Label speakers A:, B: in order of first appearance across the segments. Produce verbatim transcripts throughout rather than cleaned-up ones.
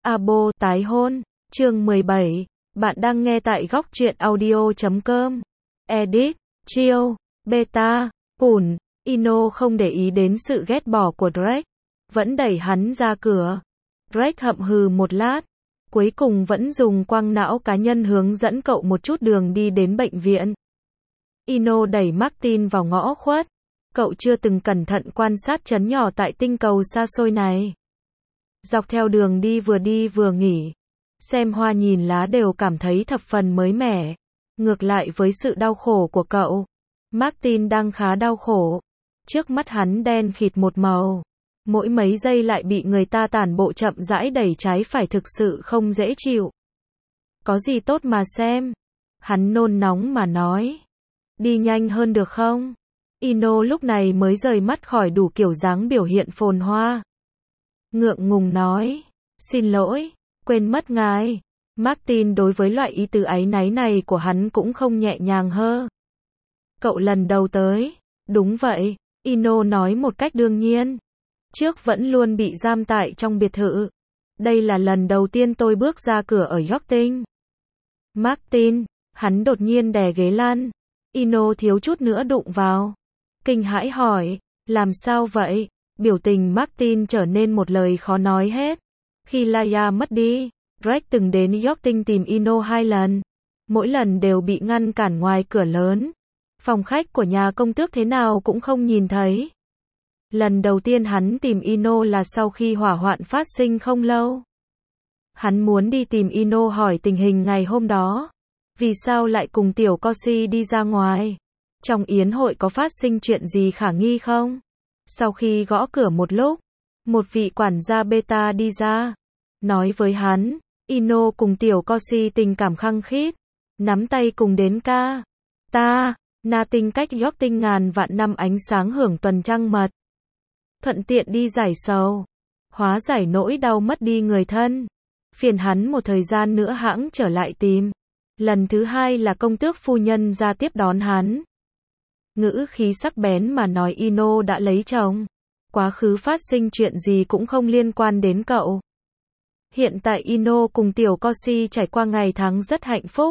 A: Abo tái hôn, chương mười bảy, bạn đang nghe tại góc truyện audio chấm com. Edit, chill, beta, ủn, Ino không để ý đến sự ghét bỏ của Drake, vẫn đẩy hắn ra cửa. Drake hậm hừ một lát, cuối cùng vẫn dùng quang não cá nhân hướng dẫn cậu một chút đường đi đến bệnh viện. Ino đẩy Martin vào ngõ khuất. Cậu chưa từng cẩn thận quan sát trấn nhỏ tại tinh cầu xa xôi này. Dọc theo đường đi vừa đi vừa nghỉ, xem hoa nhìn lá đều cảm thấy thập phần mới mẻ. Ngược lại với sự đau khổ của cậu, Martin đang khá đau khổ. Trước mắt hắn đen khịt một màu, mỗi mấy giây lại bị người ta tản bộ chậm rãi đẩy trái phải, thực sự không dễ chịu. Có gì tốt mà xem? Hắn nôn nóng mà nói. Đi nhanh hơn được không? Ino lúc này mới rời mắt khỏi đủ kiểu dáng biểu hiện phồn hoa. Ngượng ngùng nói, xin lỗi, quên mất ngài. Martin đối với loại ý tứ áy náy này của hắn cũng không nhẹ nhàng hơ. Cậu lần đầu tới, đúng vậy, Ino nói một cách đương nhiên. Trước vẫn luôn bị giam tại trong biệt thự. Đây là lần đầu tiên tôi bước ra cửa ở Yorkton. Martin, hắn đột nhiên đè ghế lăn. Ino thiếu chút nữa đụng vào. Kinh hãi hỏi, làm sao vậy? Biểu tình Martin trở nên một lời khó nói hết. Khi Laia mất đi, Drake từng đến Yorkton tìm Ino hai lần. Mỗi lần đều bị ngăn cản ngoài cửa lớn. Phòng khách của nhà công tước thế nào cũng không nhìn thấy. Lần đầu tiên hắn tìm Ino là sau khi hỏa hoạn phát sinh không lâu. Hắn muốn đi tìm Ino hỏi tình hình ngày hôm đó. Vì sao lại cùng tiểu Corsi đi ra ngoài? Trong yến hội có phát sinh chuyện gì khả nghi không? Sau khi gõ cửa một lúc, một vị quản gia beta đi ra, nói với hắn, Ino cùng tiểu Corsi tình cảm khăng khít, nắm tay cùng đến ca. Ta, na tinh cách Yorkton ngàn vạn năm ánh sáng hưởng tuần trăng mật. Thuận tiện đi giải sầu, hóa giải nỗi đau mất đi người thân. Phiền hắn một thời gian nữa hãng trở lại tìm. Lần thứ hai là công tước phu nhân ra tiếp đón hắn. Ngữ khí sắc bén mà nói Ino đã lấy chồng. Quá khứ phát sinh chuyện gì cũng không liên quan đến cậu. Hiện tại Ino cùng tiểu Corsi trải qua ngày tháng rất hạnh phúc.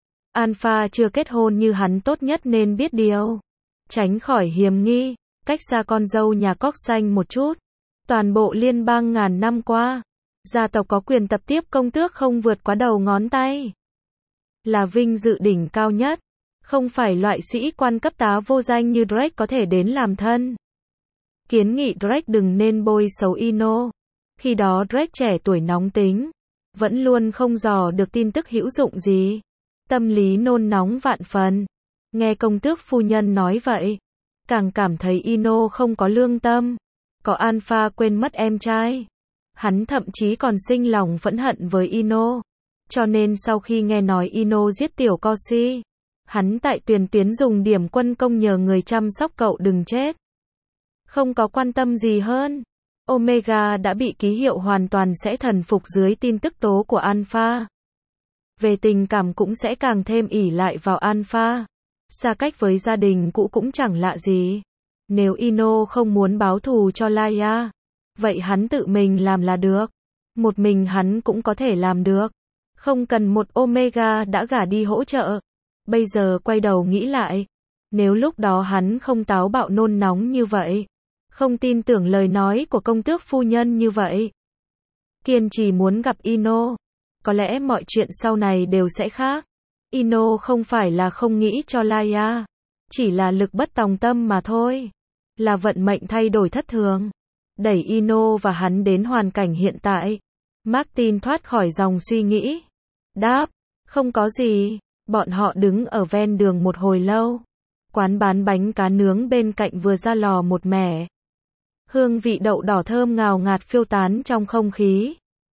A: Alpha chưa kết hôn như hắn tốt nhất nên biết điều. Tránh khỏi hiềm nghi, cách xa con dâu nhà cóc xanh một chút. Toàn bộ liên bang ngàn năm qua, gia tộc có quyền tập tiếp công tước không vượt quá đầu ngón tay. Là vinh dự đỉnh cao nhất. Không phải loại sĩ quan cấp tá vô danh như Drake có thể đến làm thân. Kiến nghị Drake đừng nên bôi xấu Ino. Khi đó Drake trẻ tuổi nóng tính, vẫn luôn không dò được tin tức hữu dụng gì. Tâm lý nôn nóng vạn phần. Nghe công tước phu nhân nói vậy, càng cảm thấy Ino không có lương tâm. Có Alpha quên mất em trai. Hắn thậm chí còn sinh lòng phẫn hận với Ino. Cho nên sau khi nghe nói Ino giết tiểu Corsi, hắn tại Tuyền Tuyến dùng điểm quân công nhờ người chăm sóc cậu đừng chết. Không có quan tâm gì hơn. Omega đã bị ký hiệu hoàn toàn sẽ thần phục dưới tin tức tố của Alpha. Về tình cảm cũng sẽ càng thêm ỷ lại vào Alpha. Xa cách với gia đình cũ cũng chẳng lạ gì. Nếu Ino không muốn báo thù cho Laia, vậy hắn tự mình làm là được. Một mình hắn cũng có thể làm được. Không cần một Omega đã gả đi hỗ trợ. Bây giờ quay đầu nghĩ lại, nếu lúc đó hắn không táo bạo nôn nóng như vậy, không tin tưởng lời nói của công tước phu nhân như vậy, kiên trì muốn gặp Ino, có lẽ mọi chuyện sau này đều sẽ khác. Ino không phải là không nghĩ cho Laia, chỉ là lực bất tòng tâm mà thôi. Là vận mệnh thay đổi thất thường, đẩy Ino và hắn đến hoàn cảnh hiện tại. Martin thoát khỏi dòng suy nghĩ. Đáp, không có gì. Bọn họ đứng ở ven đường một hồi lâu. Quán bán bánh cá nướng bên cạnh vừa ra lò một mẻ. Hương vị đậu đỏ thơm ngào ngạt phiêu tán trong không khí.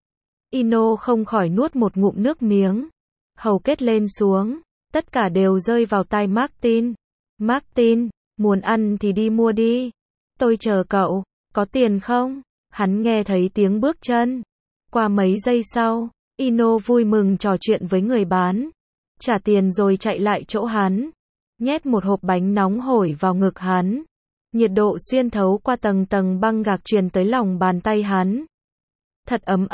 A: Ino không khỏi nuốt một ngụm nước miếng. Hầu kết lên xuống, tất cả đều rơi vào tai Martin. Martin, muốn ăn thì đi mua đi. Tôi chờ cậu, có tiền không? Hắn nghe thấy tiếng bước chân. Qua mấy giây sau, Ino vui mừng trò chuyện với người bán. Trả tiền rồi chạy lại chỗ hắn. Nhét một hộp bánh nóng hổi vào ngực hắn. Nhiệt độ xuyên thấu qua tầng tầng băng gạc truyền tới lòng bàn tay hắn. Thật ấm áp.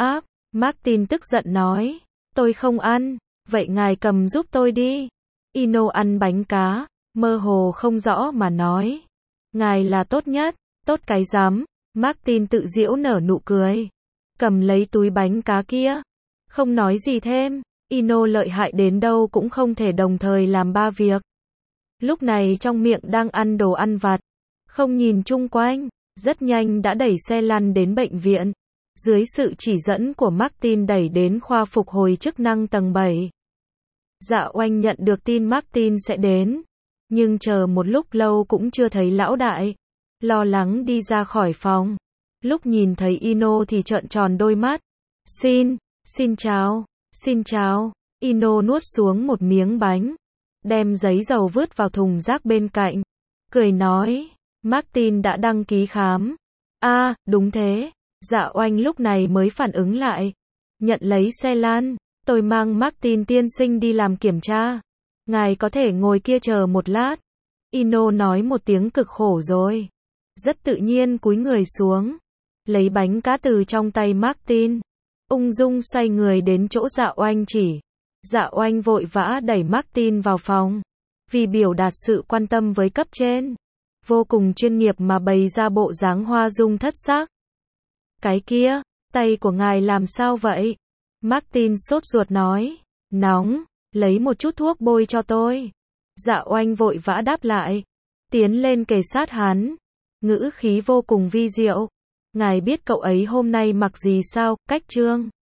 A: Martin tức giận nói. Tôi không ăn. Vậy ngài cầm giúp tôi đi. Ino ăn bánh cá, mơ hồ không rõ mà nói. Ngài là tốt nhất. Tốt cái rắm. Martin tự giễu nở nụ cười. Cầm lấy túi bánh cá kia. Không nói gì thêm. Ino lợi hại đến đâu cũng không thể đồng thời làm ba việc. Lúc này trong miệng đang ăn đồ ăn vặt. Không nhìn chung quanh. Rất nhanh đã đẩy xe lăn đến bệnh viện. Dưới sự chỉ dẫn của Martin đẩy đến khoa phục hồi chức năng tầng bảy. Dạ Oanh nhận được tin Martin sẽ đến. Nhưng chờ một lúc lâu cũng chưa thấy lão đại. Lo lắng đi ra khỏi phòng. Lúc nhìn thấy Ino thì trợn tròn đôi mắt. Xin, xin chào, xin chào. Ino nuốt xuống một miếng bánh. Đem giấy dầu vứt vào thùng rác bên cạnh. Cười nói, Martin đã đăng ký khám. À, đúng thế. Dạ Oanh lúc này mới phản ứng lại. Nhận lấy xe lan. Tôi mang Martin tiên sinh đi làm kiểm tra. Ngài có thể ngồi kia chờ một lát. Ino nói một tiếng cực khổ rồi. Rất tự nhiên cúi người xuống. Lấy bánh cá từ trong tay Martin. Ung dung xoay người đến chỗ Dạ Oanh chỉ. Dạ Oanh vội vã đẩy Martin vào phòng. Vì biểu đạt sự quan tâm với cấp trên. Vô cùng chuyên nghiệp mà bày ra bộ dáng hoa dung thất sắc. Cái kia, tay của ngài làm sao vậy? Martin sốt ruột nói. Nóng, lấy một chút thuốc bôi cho tôi. Dạ Oanh vội vã đáp lại. Tiến lên kề sát hắn. Ngữ khí vô cùng vi diệu. Ngài biết cậu ấy hôm nay mặc gì sao, cách trương.